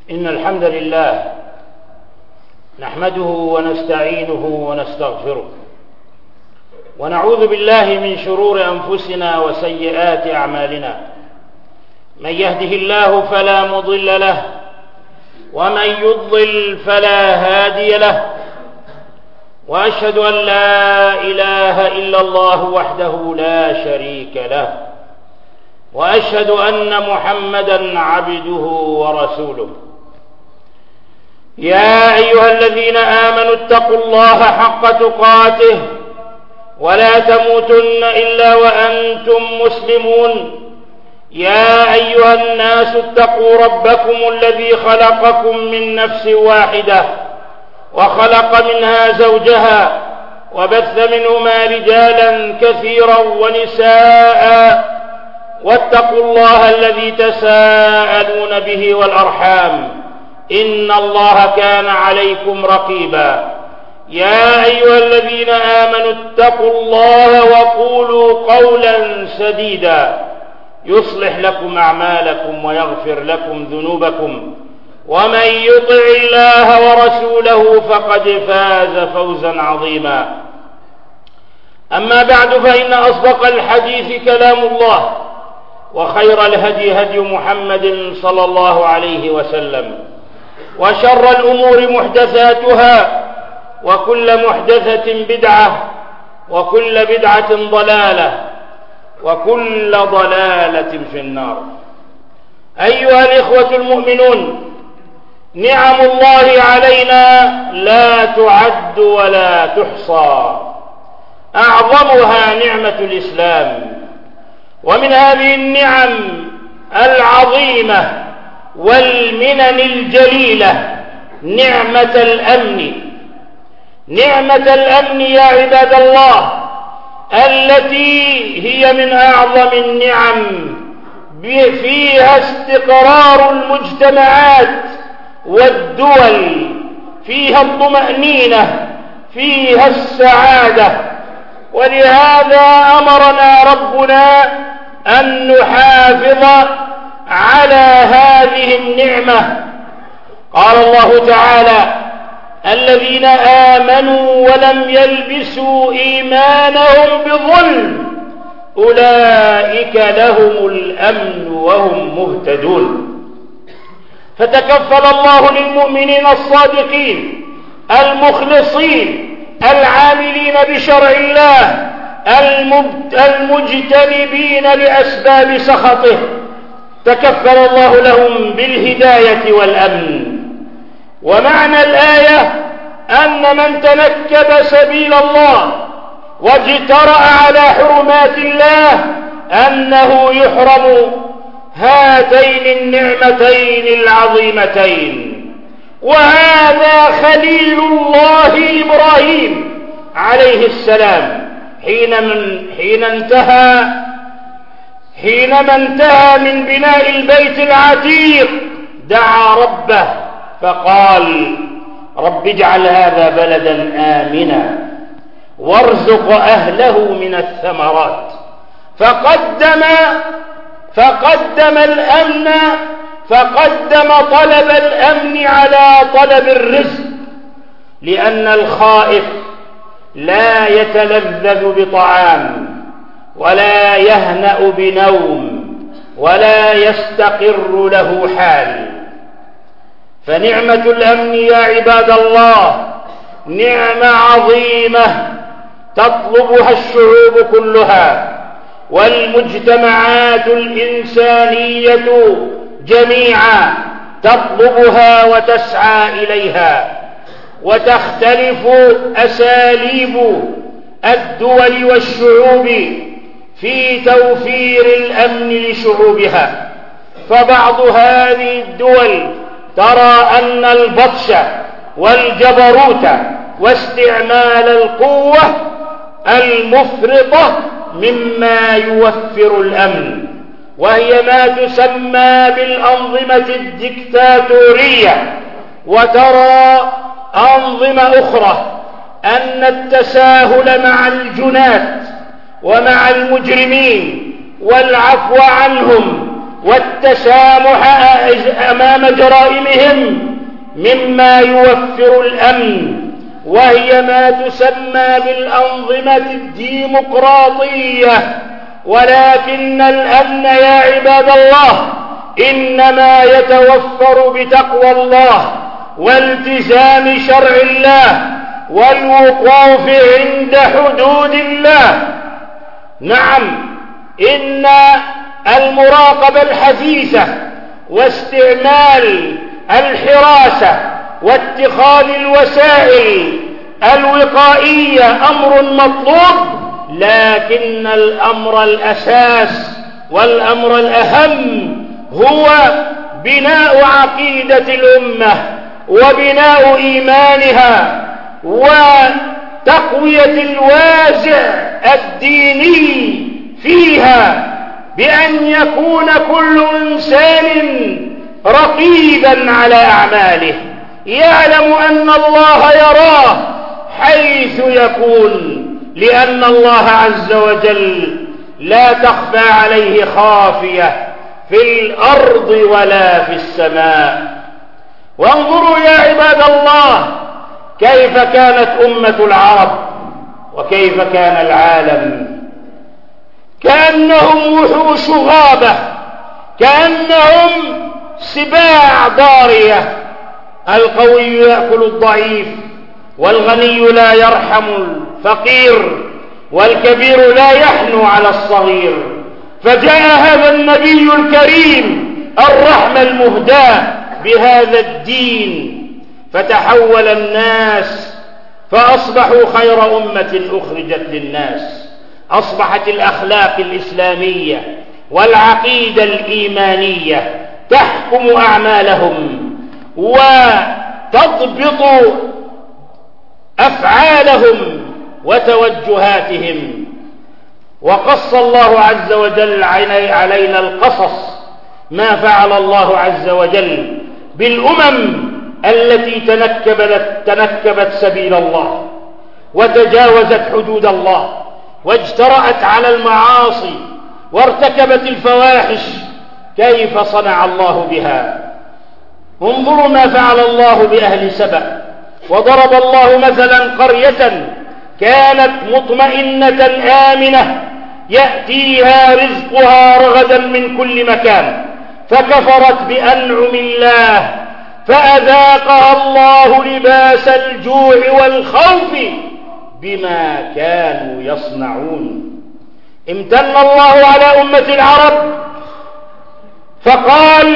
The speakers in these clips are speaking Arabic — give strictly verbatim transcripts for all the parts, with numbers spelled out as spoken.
إن الحمد لله نحمده ونستعينه ونستغفره ونعوذ بالله من شرور أنفسنا وسيئات أعمالنا. من يهده الله فلا مضل له ومن يضلل فلا هادي له، وأشهد أن لا إله إلا الله وحده لا شريك له، وأشهد أن محمدا عبده ورسوله. يا أيها الذين آمنوا اتقوا الله حق تقاته ولا تموتن إلا وأنتم مسلمون. يا أيها الناس اتقوا ربكم الذي خلقكم من نفس واحدة وخلق منها زوجها وبث منهما رجالا كثيرا ونساء، واتقوا الله الذي تساءلون به والأرحام إن الله كان عليكم رقيبا. يا أيها الذين آمنوا اتقوا الله وقولوا قولا سديدا يصلح لكم أعمالكم ويغفر لكم ذنوبكم، ومن يطع الله ورسوله فقد فاز فوزا عظيما. أما بعد، فإن أصدق الحديث كلام الله، وخير الهدي هدي محمد صلى الله عليه وسلم، وشر الأمور محدثاتها، وكل محدثة بدعة، وكل بدعة ضلالة، وكل ضلالة في النار. أيها الإخوة المؤمنون، نعم الله علينا لا تعد ولا تحصى، أعظمها نعمة الإسلام. ومن هذه النعم العظيمة والمنن الجليلة نعمة الأمن. نعمة الأمن يا عباد الله، التي هي من أعظم النعم، فيها استقرار المجتمعات والدول، فيها الطمأنينة، فيها السعادة. ولهذا أمرنا ربنا أن نحافظ على هذه النعمة. قال الله تعالى: الذين آمنوا ولم يلبسوا إيمانهم بظلم أولئك لهم الأمن وهم مهتدون. فتكفل الله للمؤمنين الصادقين المخلصين العاملين بشرع الله المجتنبين لأسباب سخطه، تكفل الله لهم بالهداية والأمن. ومعنى الآية أن من تنكب سبيل الله واجترأ على حرمات الله أنه يحرم هاتين النعمتين العظيمتين. وهذا خليل الله إبراهيم عليه السلام حين من حين انتهى حينما انتهى من بناء البيت العتيق دعا ربه فقال: رب اجعل هذا بلدا آمنا وارزق أهله من الثمرات. فقدم فقدم الأمن فقدم طلب الأمن على طلب الرزق، لأن الخائف لا يتلذذ بطعام ولا يهنأ بنوم ولا يستقر له حال. فنعمة الأمن يا عباد الله نعمة عظيمة تطلبها الشعوب كلها والمجتمعات الإنسانية جميعا تطلبها وتسعى إليها. وتختلف أساليب الدول والشعوب في توفير الأمن لشعوبها. فبعض هذه الدول ترى أن البطش والجبروت واستعمال القوة المفرطة مما يوفر الأمن، وهي ما تسمى بالأنظمة الديكتاتورية. وترى أنظمة أخرى أن التساهل مع الجنات ومع المجرمين والعفو عنهم والتسامح أمام جرائمهم مما يوفر الأمن، وهي ما تسمى بالأنظمة الديمقراطية. ولكن الأمن يا عباد الله إنما يتوفر بتقوى الله والتزام شرع الله والوقوف عند حدود الله. نعم، إن المراقبة الحثيثة واستعمال الحراسة واتخاذ الوسائل الوقائية أمر مطلوب، لكن الأمر الأساس والأمر الأهم هو بناء عقيدة الأمة وبناء إيمانها وتقوية الوازع الديني فيها، بأن يكون كل إنسان رقيبا على أعماله، يعلم أن الله يراه حيث يكون، لأن الله عز وجل لا تخفى عليه خافية في الأرض ولا في السماء. وانظروا يا عباد الله كيف كانت أمة العرب وكيف كان العالم، كأنهم وحوش غابة، كأنهم سباع ضارية، القوي يأكل الضعيف، والغني لا يرحم الفقير، والكبير لا يحنو على الصغير. فجاء هذا النبي الكريم الرحمة المهداة بهذا الدين، فتحول الناس فأصبحوا خير أمة أخرجت للناس. أصبحت الأخلاق الإسلامية والعقيدة الإيمانية تحكم أعمالهم وتضبط أفعالهم وتوجهاتهم. وقص الله عز وجل علينا القصص ما فعل الله عز وجل بالأمم التي تنكبت, تنكبت سبيل الله وتجاوزت حدود الله واجترأت على المعاصي وارتكبت الفواحش، كيف صنع الله بها. انظروا ما فعل الله بأهل سبأ، وضرب الله مثلا قرية كانت مطمئنة آمنة يأتيها رزقها رغدا من كل مكان، فكفرت بأنعم الله فأذاقها الله لباس الجوع والخوف بما كانوا يصنعون. امتن الله على أمة العرب فقال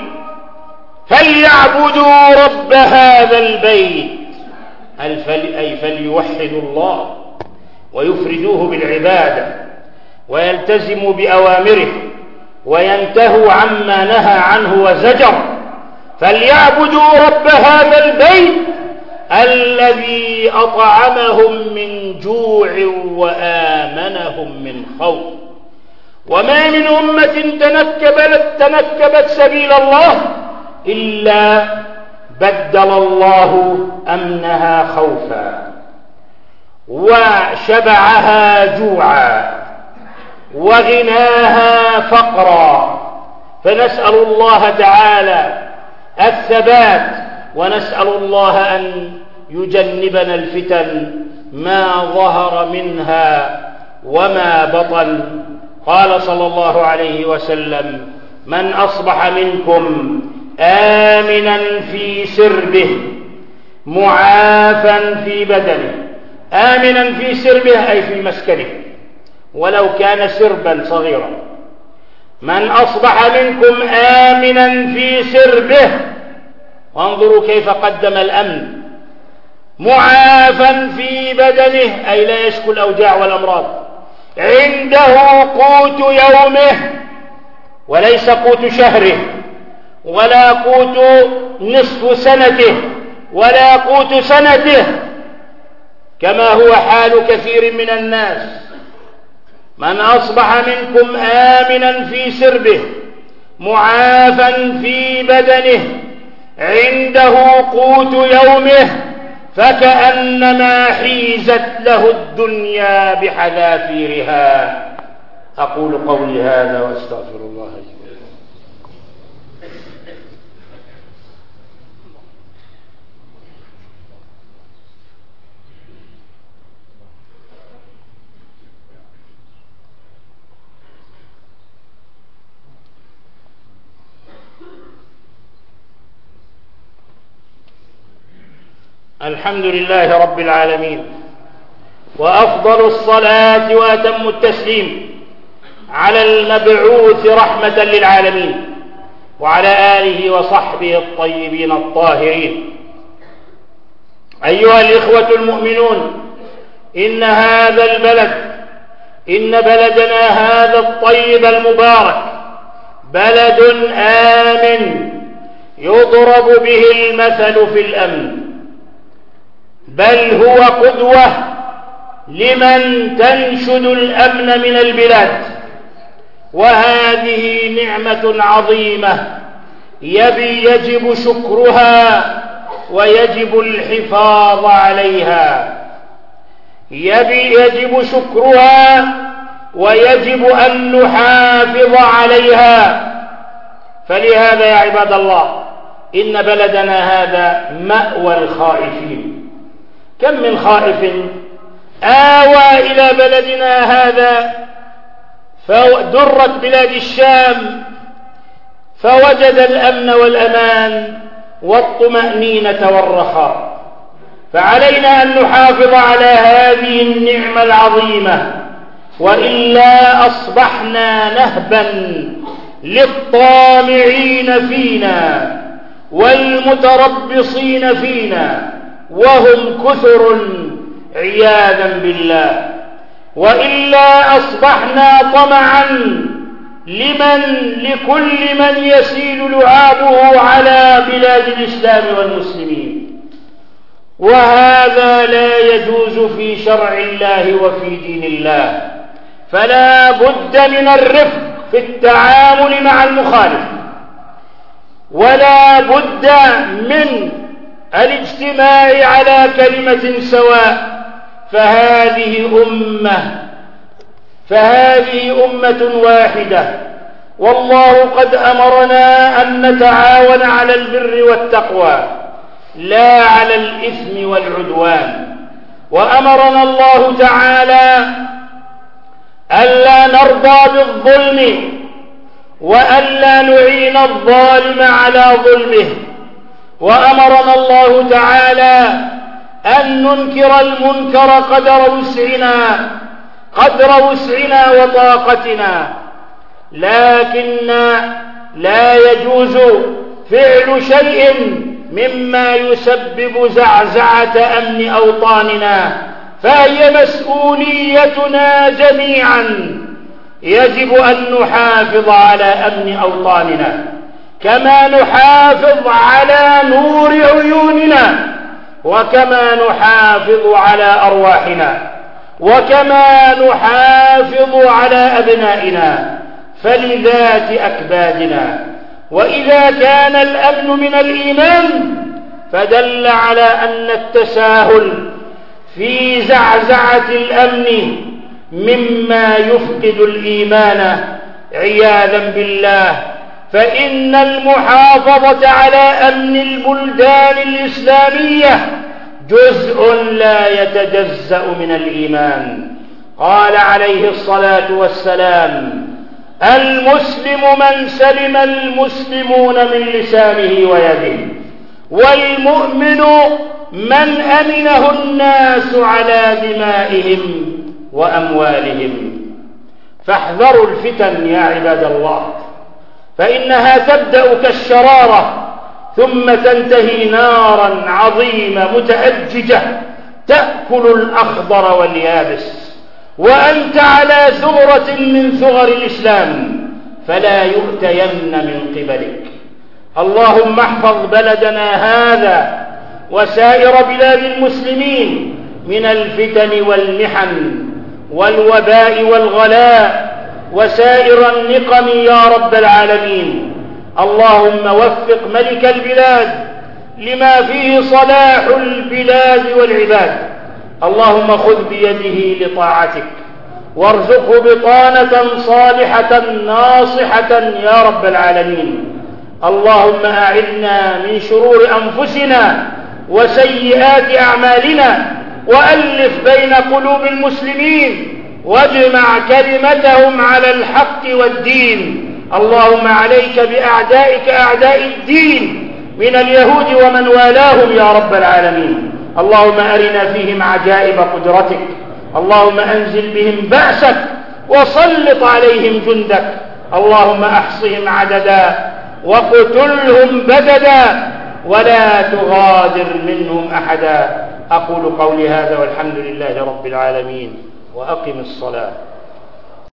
فليعبدوا رب هذا البيت، أي فليوحدوا الله ويفردوه بالعبادة ويلتزموا بأوامره وينتهوا عما نهى عنه وزجر. فليعبدوا رب هذا البيت الذي أطعمهم من جوع وآمنهم من خوف. وما من أمة تنكبت, تنكبت سبيل الله إلا بدل الله أمنها خوفا وشبعها جوعا وغناها فقرا. فنسأل الله تعالى الثبات، ونسأل الله أن يجنبنا الفتن ما ظهر منها وما بطن. قال صلى الله عليه وسلم: من أصبح منكم آمنا في سربه معافا في بدنه. آمنا في سربه أي في مسكنه، ولو كان سربا صغيرا. من أصبح منكم آمنا في سربه، وانظروا كيف قدم الأمن. معافا في بدنه أي لا يشكو الأوجاع والأمراض، عنده قوت يومه وليس قوت شهره، ولا قوت نصف سنته، ولا قوت سنته، كما هو حال كثير من الناس. من أصبح منكم آمنا في سربه معافا في بدنه عنده قوت يومه فكأنما حيزت له الدنيا بحذافيرها. أقول قولي هذا وأستغفر الله لي ولكم. الحمد لله رب العالمين، وأفضل الصلاة وأتم التسليم على المبعوث رحمة للعالمين وعلى آله وصحبه الطيبين الطاهرين. أيها الإخوة المؤمنون، إن هذا البلد إن بلدنا هذا الطيب المبارك بلد آمن يضرب به المثل في الأمن، بل هو قدوة لمن تنشد الأمن من البلاد، وهذه نعمة عظيمة يبي يجب شكرها ويجب الحفاظ عليها، يبي يجب شكرها ويجب أن نحافظ عليها. فلهذا يا عباد الله، إن بلدنا هذا مأوى الخائفين. كم من خائف آوى إلى بلدنا هذا فدرت بلاد الشام فوجد الأمن والأمان والطمأنينة والرخاء. فعلينا أن نحافظ على هذه النعمة العظيمة، وإلا أصبحنا نهبا للطامعين فينا والمتربصين فينا، وهم كثر عياذا بالله. وإلا أصبحنا طمعا لمن لكل من يسيل لعابه على بلاد الإسلام والمسلمين، وهذا لا يجوز في شرع الله وفي دين الله. فلا بد من الرفق في التعامل مع المخالف، ولا بد من الاجتماع على كلمة سواء. فهذه أمة فهذه أمة واحدة، والله قد أمرنا أن نتعاون على البر والتقوى لا على الإثم والعدوان. وأمرنا الله تعالى ألا نرضى بالظلم وألا نعين الظالم على ظلمه. وأمرنا الله تعالى أن ننكر المنكر قدر وسعنا قدر وسعنا وطاقتنا، لكن لا يجوز فعل شيء مما يسبب زعزعة أمن أوطاننا، فهي مسؤوليتنا جميعا. يجب أن نحافظ على أمن أوطاننا كما نحافظ على نور عيوننا، وكما نحافظ على أرواحنا، وكما نحافظ على أبنائنا فلذات أكبادنا. وإذا كان الأمن من الإيمان فدل على أن التساهل في زعزعة الأمن مما يفقد الإيمان عياذا بالله. فإن المحافظة على أمن البلدان الإسلامية جزء لا يتجزأ من الإيمان. قال عليه الصلاة والسلام: المسلم من سلم المسلمون من لسانه ويده، والمؤمن من أمنه الناس على دمائهم وأموالهم. فاحذروا الفتن يا عباد الله، فإنها تبدأ كالشرارة ثم تنتهي نارا عظيمة متأججة تأكل الأخضر واليابس، وأنت على ثغرة من ثغر الإسلام فلا يؤتين من قبلك. اللهم احفظ بلدنا هذا وسائر بلاد المسلمين من الفتن والمحن والوباء والغلاء وسائر النقم يا رب العالمين. اللهم وفق ملك البلاد لما فيه صلاح البلاد والعباد. اللهم خذ بيده لطاعتك وارزقه بطانة صالحة ناصحة يا رب العالمين. اللهم أعذنا من شرور أنفسنا وسيئات أعمالنا، وألف بين قلوب المسلمين واجمع كلمتهم على الحق والدين. اللهم عليك بأعدائك أعداء الدين من اليهود ومن والاهم يا رب العالمين. اللهم أرنا فيهم عجائب قدرتك، اللهم أنزل بهم بأسك وسلط عليهم جندك، اللهم أحصهم عددا وقتلهم بددا ولا تغادر منهم أحدا. أقول قولي هذا والحمد لله رب العالمين، وأقم الصلاة.